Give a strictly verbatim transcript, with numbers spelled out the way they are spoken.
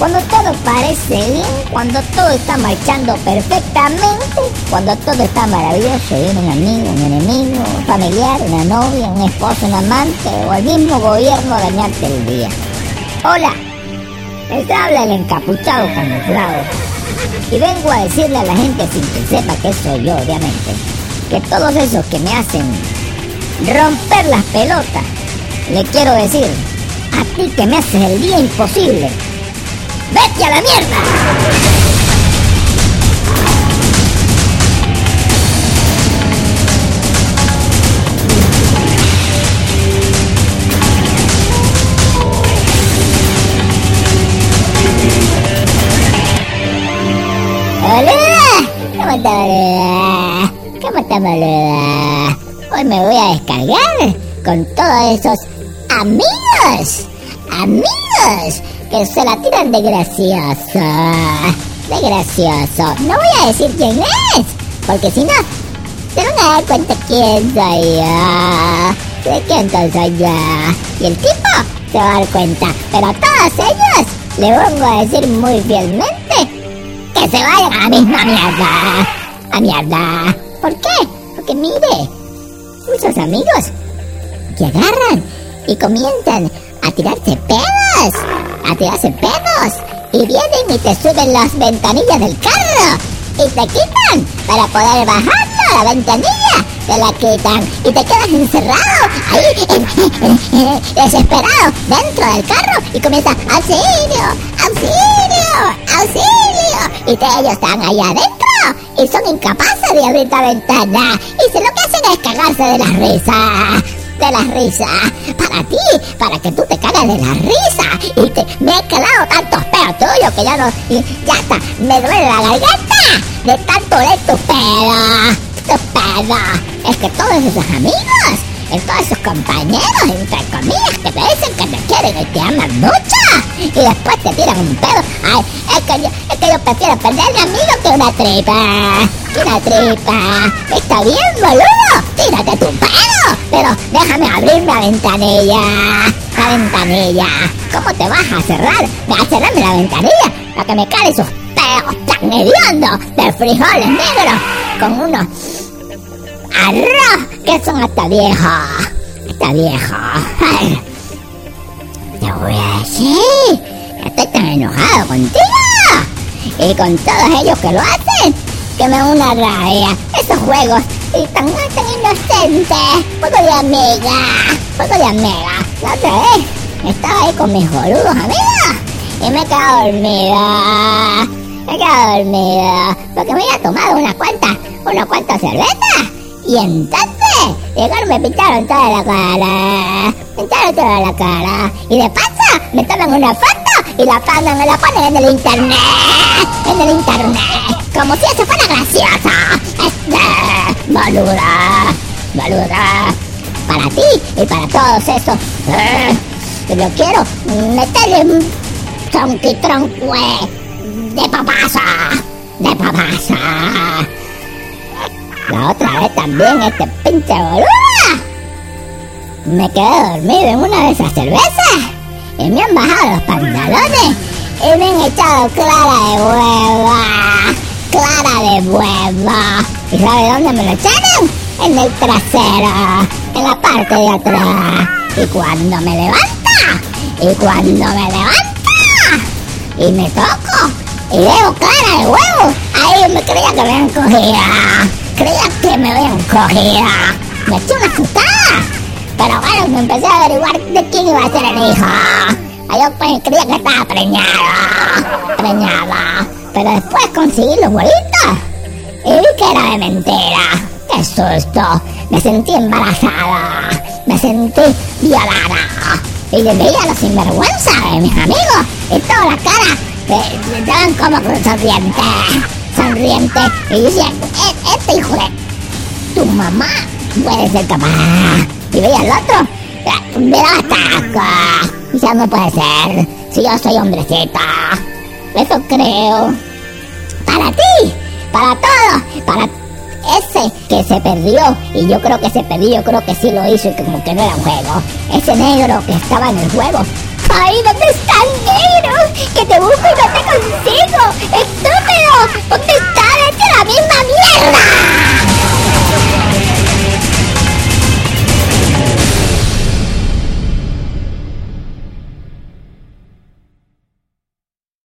Cuando todo parece bien, cuando todo está marchando perfectamente, cuando todo está maravilloso, viene un amigo, un enemigo, un familiar, una novia, un esposo, un amante o el mismo gobierno a dañarte el día. Hola, les habla el encapuchado camuflado y vengo a decirle a la gente sin que sepa que soy yo, obviamente, que todos esos que me hacen romper las pelotas, le quiero decir, a ti que me haces el día imposible, ¡vete a la mierda! ¡Hola! ¿Cómo está, boluda? ¿Cómo está, boluda? Hoy me voy a descargar con todos esos amigos, amigos que se la tiran de gracioso, de gracioso. No voy a decir quién es, porque si no, se van a dar cuenta quién soy yo, de quién soy yo. Y el tipo se va a dar cuenta, pero a todos ellos le vengo a decir muy fielmente que se vayan a la misma mierda, a mierda. ¿Por qué? Porque mire, muchos amigos que agarran y comienzan a tirarse pedos, a tirarse pedos, y vienen y te suben las ventanillas del carro y te quitan para poder bajarlo, la ventanilla, te la quitan y te quedas encerrado ahí, en, en, en, desesperado, dentro del carro y comienzas, auxilio, auxilio, auxilio, y te, ellos están allá adentro y son incapaces de abrir la ventana y se lo que hacen es cagarse de la risa. De la risa, para ti, para que tú te cagas de la risa. Y te, me he calado tantos pedos tuyos que ya no, ya está, me duele la garganta de tanto de tus pedos, tus pedos. Es que todos esos amigos, todos esos compañeros, entre comillas, que te dicen que te quieren y te aman mucho, y después te tiran un pedo. Ay, es que yo, es que yo prefiero perder un amigo que una tripa, que una tripa. Está bien, boludo, tírate tu pedo, pero déjame abrir la ventanilla, la ventanilla. ¿Cómo te vas a cerrar? ¿Me vas a cerrarme la ventanilla para que me cale esos pedos tan hediondos de frijoles negros con unos arroz que son hasta viejos, hasta viejos? Ay, te voy a decir, estoy tan enojado contigo y con todos ellos que lo hacen, que me da una rabia. Esos juegos y tan, tan inocentes, juego de amiga, juego de amiga. La otra vez estaba ahí con mis boludos amigos y me he quedado dormida, me he quedado dormida porque me había tomado unas cuantas, unas cuantas cervezas. Y entonces llegaron, me pintaron toda la cara, pintaron toda la cara, y de paso me toman una foto y la ponen, me la ponen en el internet, en el internet, como si eso fuera gracioso. Este, boluda, boluda, para ti y para todos esos, eh, yo quiero meterle un tronqui-tronque de papasa, de papasa. La otra vez también este pinche boluda me quedé dormido en una de esas cervezas y me han bajado los pantalones y me han echado clara de hueva, clara de hueva. ¿Y sabe dónde me lo echaron? En el trasero, en la parte de atrás. Y cuando me levanta, y cuando me levanta y me toco y veo clara de huevo, ahí me creía que me habían cogido. Creía que me habían cogido. Me eché una asustada. Pero bueno, me empecé a averiguar de quién iba a ser el hijo. Yo pues creía que estaba preñado. Preñada. Pero después conseguí los huevitos y vi que era de mentira. ¡Qué susto! Me sentí embarazada. Me sentí violada. Y le veía la sinvergüenza de mis amigos. Y toda la cara eh, estaban como sonrientes. Sonriente, y yo decía, e- este hijo de tu mamá puede ser capaz. Y veía al otro, me daba taco. Y ya no puede ser, si yo soy hombrecita. Eso creo. Para ti, para todos, para ese que se perdió. Y yo creo que se perdió, yo creo que sí lo hizo y como que no era un juego. Ese negro que estaba en el juego. ¡Ay, dónde está!